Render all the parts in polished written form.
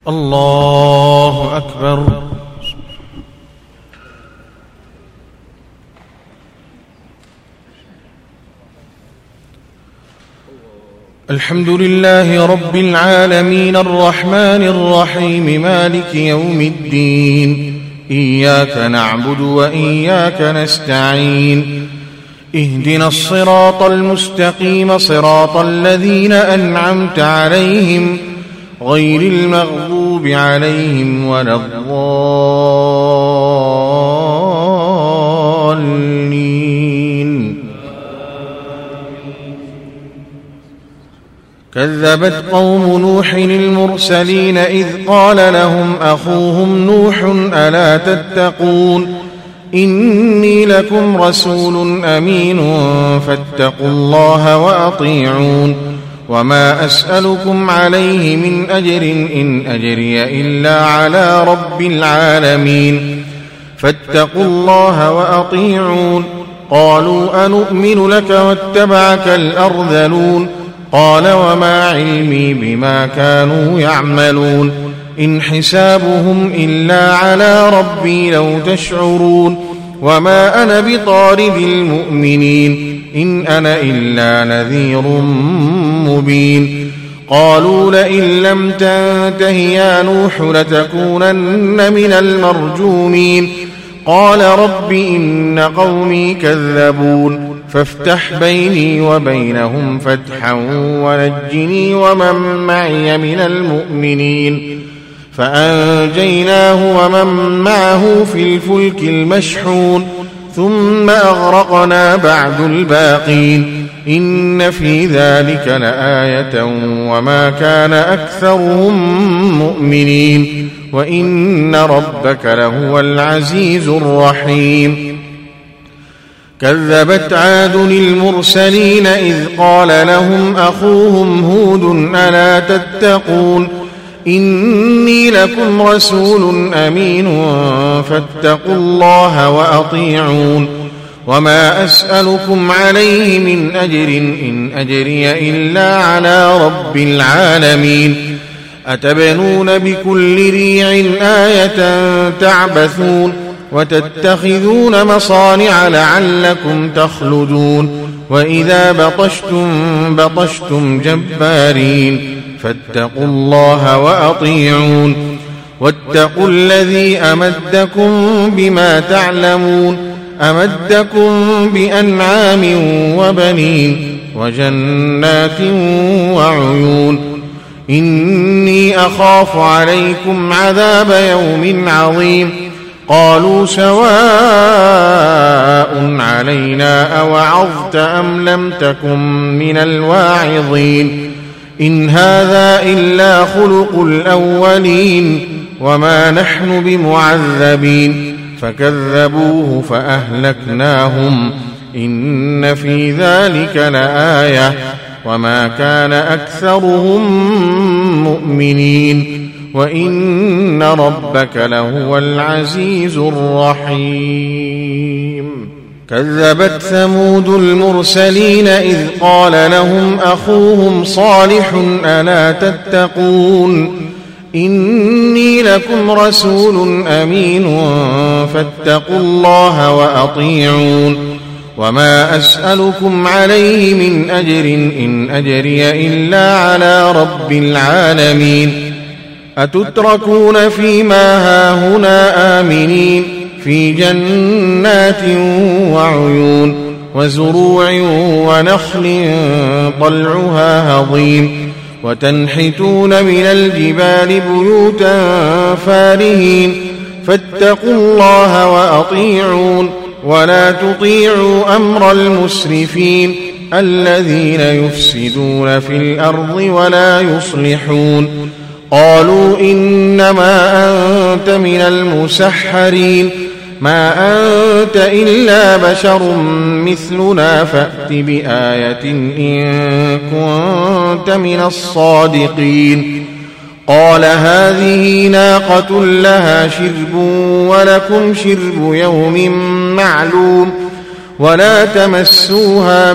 الله أكبر. الحمد لله رب العالمين الرحمن الرحيم مالك يوم الدين، إياك نعبد وإياك نستعين، اهدنا الصراط المستقيم صراط الذين أنعمت عليهم غير المغضوب عليهم ولا الضالين. كذبت قوم نوح المرسلين إذ قال لهم أخوهم نوح ألا تتقون إني لكم رسول أمين فاتقوا الله وأطيعون وما أسألكم عليه من أجر إن أجري إلا على رب العالمين فاتقوا الله وأطيعون. قالوا أنؤمن لك واتبعك الأرذلون قال وما علمي بما كانوا يعملون إن حسابهم إلا على ربي لو تشعرون وما أنا بطارد المؤمنين إن أنا إلا نذير مبين. قالوا لئن لم تنته يا نوح لتكونن من المرجومين قال رب إن قومي كذبون فافتح بيني وبينهم فتحا ونجني ومن معي من المؤمنين. فأنجيناه ومن معه في الفلك المشحون ثم أغرقنا بعد الباقين إن في ذلك لآية وما كان أكثرهم مؤمنين وإن ربك لهو العزيز الرحيم. كذبت عاد المرسلين إذ قال لهم أخوهم هود ألا تتقون إني لكم رسول أمين فاتقوا الله وأطيعون وما أسألكم عليه من أجر إن أجري إلا على رب العالمين أتبنون بكل ريع آية تعبثون وتتخذون مصانع لعلكم تخلدون وإذا بطشتم جبارين فاتقوا الله وأطيعون واتقوا الذي أمدكم بما تعلمون أمدكم بأنعام وبنين وجنات وعيون إني أخاف عليكم عذاب يوم عظيم. قالوا سواء علينا أوعظت أم لم تكن من الواعظين إن هذا إلا خلق الأولين وما نحن بمعذبين فكذبوه فأهلكناهم إن في ذلك لآية وما كان أكثرهم مؤمنين وإن ربك لهو العزيز الرحيم. كذبت ثمود المرسلين إذ قال لهم أخوهم صالح ألا تتقون إني لكم رسول أمين فاتقوا الله وأطيعون وما أسألكم عليه من أجر إن أجري إلا على رب العالمين أتتركون فيما هاهنا آمنين في جنات وعيون وزروع ونخل طلعها هضيم وتنحتون من الجبال بيوتا فارهين فاتقوا الله وأطيعون ولا تطيعوا أمر المسرفين الذين يفسدون في الأرض ولا يصلحون. قالوا إنما أنت من المسحرين ما أنت إلا بشر مثلنا فأت بآية إن كنت من الصادقين. قال هذه ناقة لها شرب ولكم شرب يوم معلوم ولا تمسوها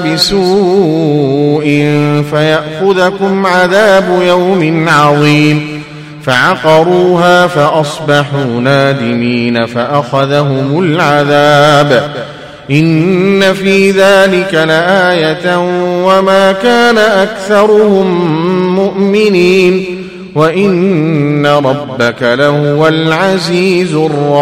بسوء فيأخذكم عذاب يوم عظيم. فعقروها فأصبحوا نادمين فأخذهم العذاب إن في ذلك لآية وما كان أكثرهم مؤمنين وإن ربك لهو العزيز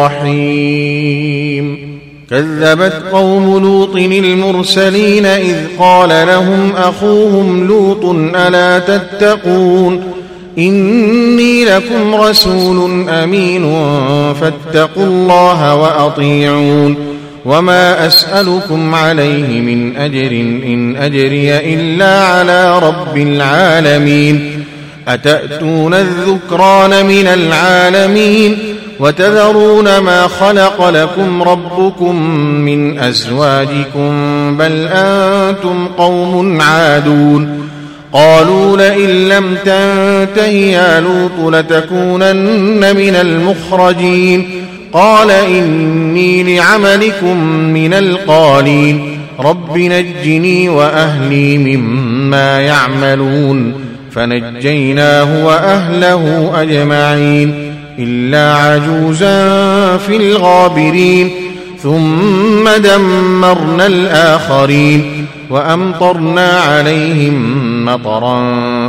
الرحيم كذبت قوم لوط المرسلين إذ قال لهم أخوهم لوط ألا تتقون إني لكم رسول أمين فاتقوا الله وأطيعون وما أسألكم عليه من أجر إن أجري إلا على رب العالمين أتأتون الذكران من العالمين وتذرون ما خلق لكم ربكم من أزواجكم بل أنتم قوم عادون قالوا لئن لم تنته يا لوط لتكونن من المخرجين قال إني لعملكم من القالين رب نجني وأهلي مما يعملون فنجيناه وأهله أجمعين إلا عجوزا في الغابرين ثم دمرنا الآخرين وأمطرنا عليهم مطرا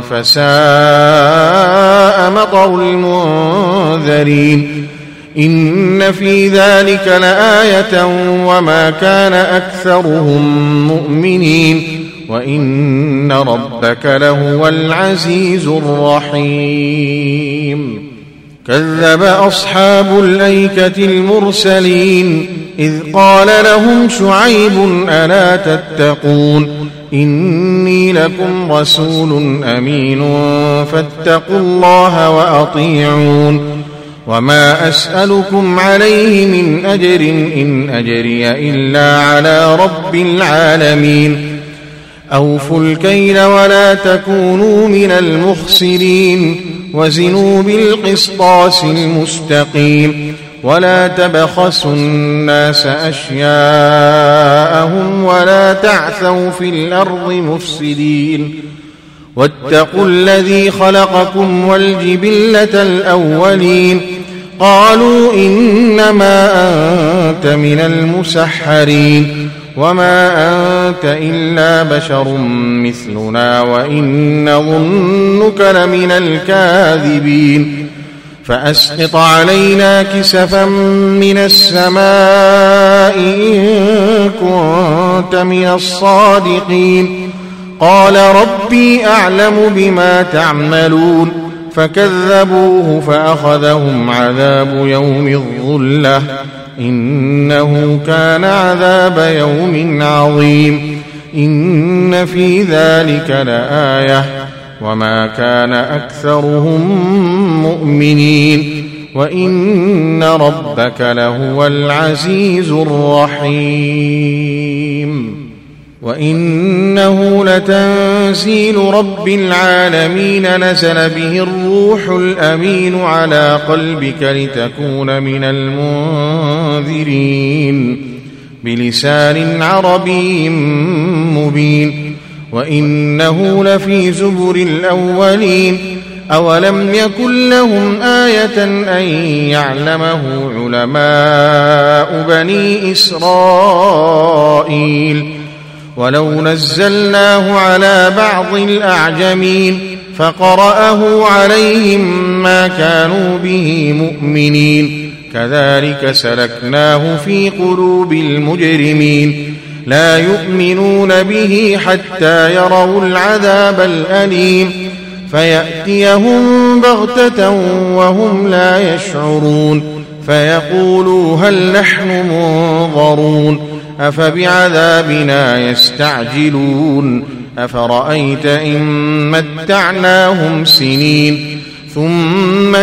فساء مطر المنذرين إن في ذلك لآية وما كان أكثرهم مؤمنين وإن ربك لهو العزيز الرحيم كذب أصحاب الأيكة المرسلين إذ قال لهم شعيب ألا تتقون إني لكم رسول أمين فاتقوا الله وأطيعون وما أسألكم عليه من أجر إن أجري إلا على رب العالمين أوفوا الكيل ولا تكونوا من المخسرين وزنوا بالقسطاس المستقيم ولا تبخسوا الناس أشياءهم ولا تعثوا في الأرض مفسدين واتقوا الذي خلقكم والجبلة الأولين قالوا إنما أنت من المسحرين وما أنت إلا بشر مثلنا وإن نظنك لمن الكاذبين فأسقط علينا كسفا من السماء إن كنت من الصادقين قال ربي أعلم بما تعملون فكذبوه فأخذهم عذاب يوم الظلة إنه كان عذاب يوم عظيم إن في ذلك لآية وما كان أكثرهم مؤمنين وإن ربك لهو العزيز الرحيم وإنه لتنزيل رب العالمين نزل به الروح الأمين على قلبك لتكون من المنذرين بلسان عربي مبين وإنه لفي زبر الأولين أولم يكن لهم آية أن يعلمه علماء بني إسرائيل ولو نزلناه على بعض الأعجمين فقرأه عليهم ما كانوا به مؤمنين كذلك سلكناه في قلوب المجرمين لا يؤمنون به حتى يروا العذاب الأليم فيأتيهم بغتة وهم لا يشعرون فيقولوا هل نحن منظرون أفبعذابنا يستعجلون أفرأيت إن متعناهم سنين ثم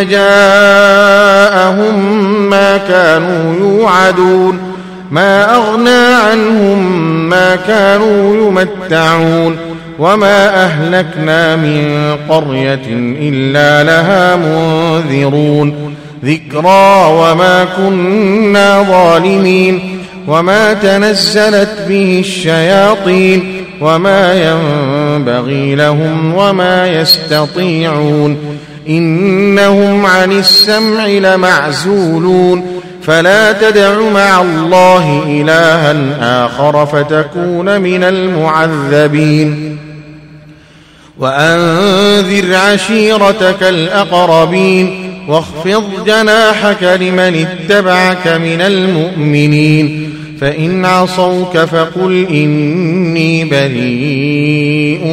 جاءهم ما كانوا يوعدون ما أغنى عنهم ما كانوا يمتعون وما أهلكنا من قرية إلا لها منذرون ذكرى وما كنا ظالمين وما تنزلت به الشياطين وما ينبغي لهم وما يستطيعون إنهم عن السمع لمعزولون فلا تدع مع الله إلها آخر فتكون من المعذبين وأنذر عشيرتك الأقربين واخفض جناحك لمن اتبعك من المؤمنين فإن عصوك فقل إني بريء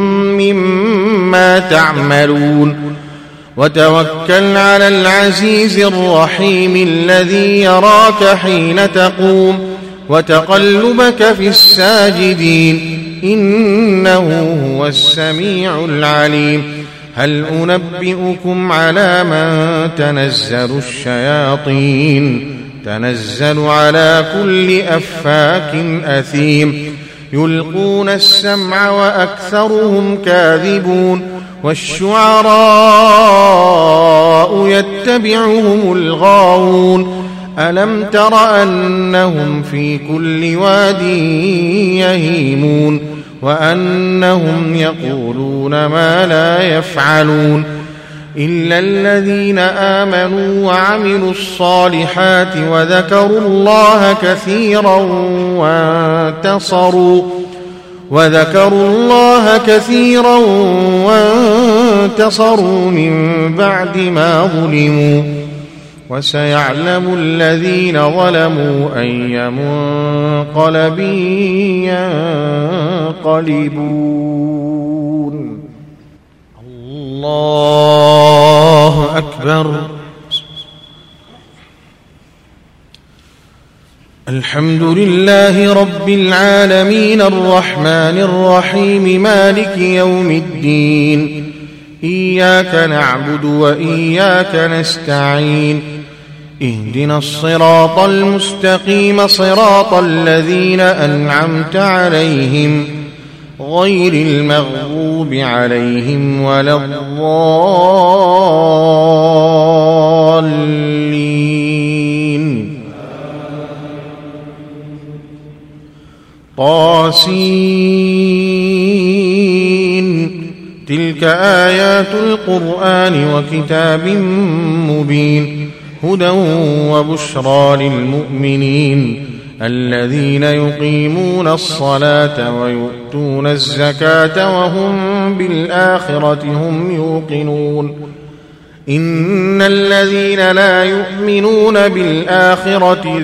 مما تعملون وتوكل على العزيز الرحيم الذي يراك حين تقوم وتقلبك في الساجدين إنه هو السميع العليم هل أنبئكم على من تنزل الشياطين تنزل على كل أفاك أثيم يلقون السمع وأكثرهم كاذبون والشعراء يتبعهم الغاوون ألم تر أنهم في كل واد يهيمون وأنهم يقولون ما لا يفعلون إلا الذين آمنوا وعملوا الصالحات وذكروا الله كثيرا وانتصروا من بعد ما ظلموا وسيعلم الذين ظلموا أي منقلب ينقلبون الله أكبر الحمد لله رب العالمين الرحمن الرحيم مالك يوم الدين إياك نعبد وإياك نستعين اهدنا الصراط المستقيم صراط الذين أنعمت عليهم غير المغضوب عليهم ولا الضالين طاسين تلك آيات القرآن وكتاب مبين هدى وبشرى للمؤمنين الذين يقيمون الصلاة ويؤتون الزكاة وهم بالآخرة هم يوقنون إن الذين لا يؤمنون بالآخرة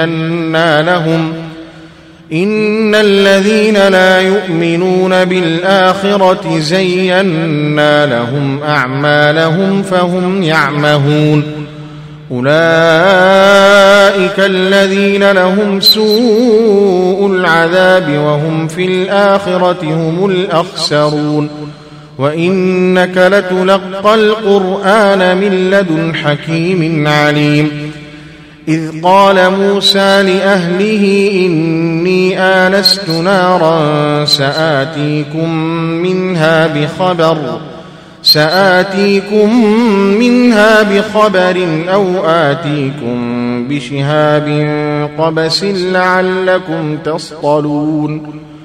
زينا لهم أعمالهم فهم يعمهون أولئك الذين لهم سوء العذاب وهم في الآخرة هم الأخسرون وإنك لتلقى القرآن من لدن حكيم عليم إذ قال موسى لأهله إني آنست نارا سآتيكم منها بخبر أو آتيكم بشهاب قبس لعلكم تصطلون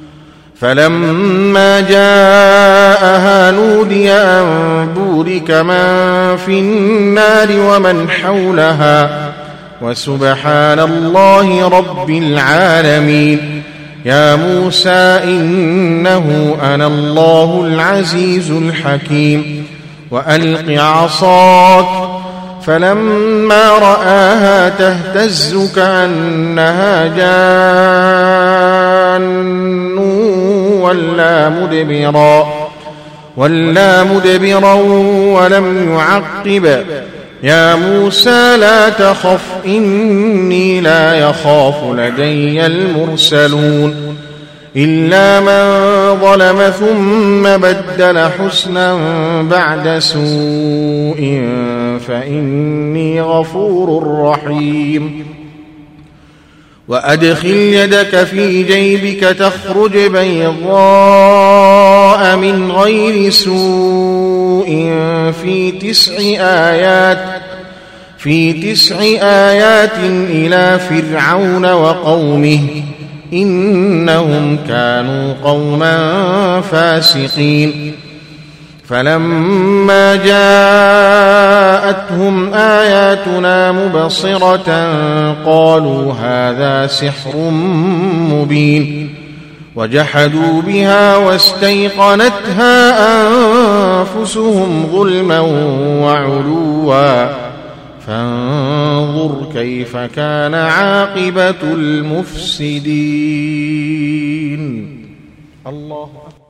فلما جاءها نودي أن بورك من في النار ومن حولها وسبحان الله رب العالمين يا موسى إنه أنا الله العزيز الحكيم وألق عصاك فلما رآها تهتز كأنها جان ولا مدبرا ولم يعقب يا موسى لا تخف إني لا يخاف لدي المرسلون إلا من ظلم ثم بدل حسنا بعد سوء فإني غفور رحيم وأدخل يدك في جيبك تخرج بيضاء من غير سوء في 9 آيات إلى فرعون وقومه إنهم كانوا قوما فاسقين فلما جاءتهم آياتنا مبصرة قالوا هذا سحر مبين وجحدوا بها واستيقنتها أنفسهم ظلما وعلوا فانظر كيف كان عاقبة المفسدين. الله أكبر.